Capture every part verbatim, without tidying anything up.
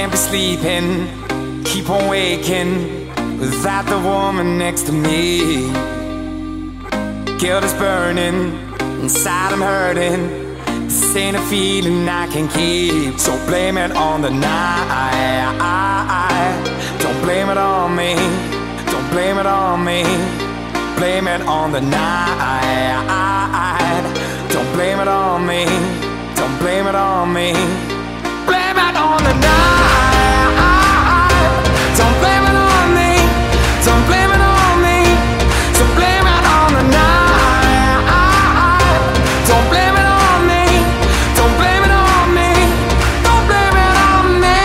Can't be sleeping, keep on waking without the woman next to me. Guilt is burning, inside I'm hurting. This ain't a feeling I can keep. So blame it on the night. Don't blame it on me. Don't blame it on me. Blame it on the night. Don't blame it on me. Don't blame it on me. Blame it on the night. Don't blame it on me. Don't blame it on me. So blame it on the night. Don't blame it on me. Don't blame it on me. Don't blame it on me.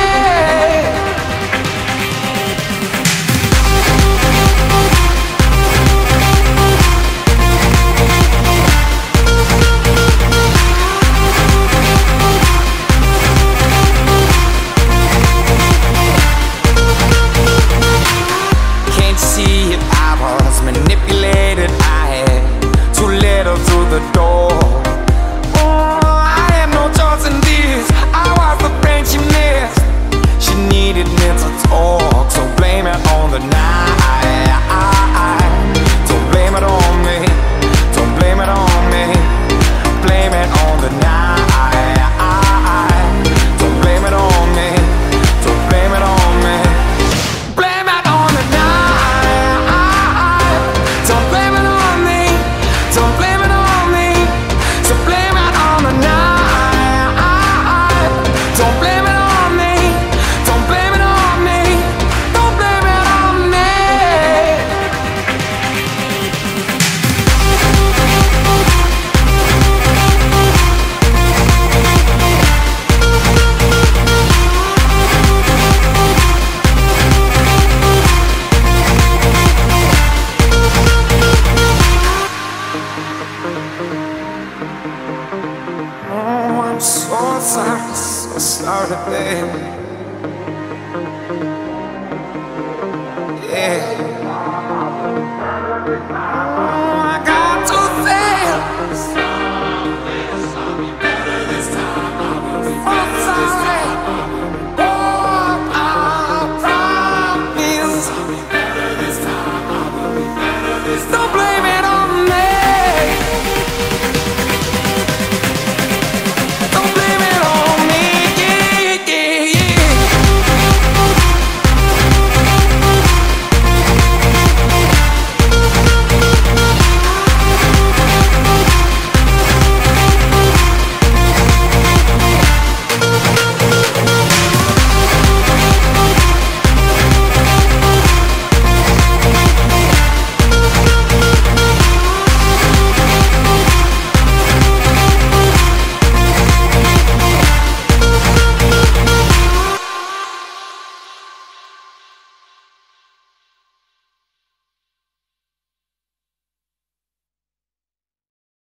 Can't you see it? I was manipulated. I had too little through the door. Oh, I had no choice in this. I was the friend she missed. She needed mental talk. So blame it on the night. Don't blame it on me. Don't blame it on me. Blame it on the night. Don't blame it on me. Don't blame it on me. Blame it on the night. Don't blame it on me. Don't blame it on me. So blame it on the night. Don't blame it on me. Don't blame it on me. Don't blame it on me. Oh, I'm so sorry, so sorry, baby.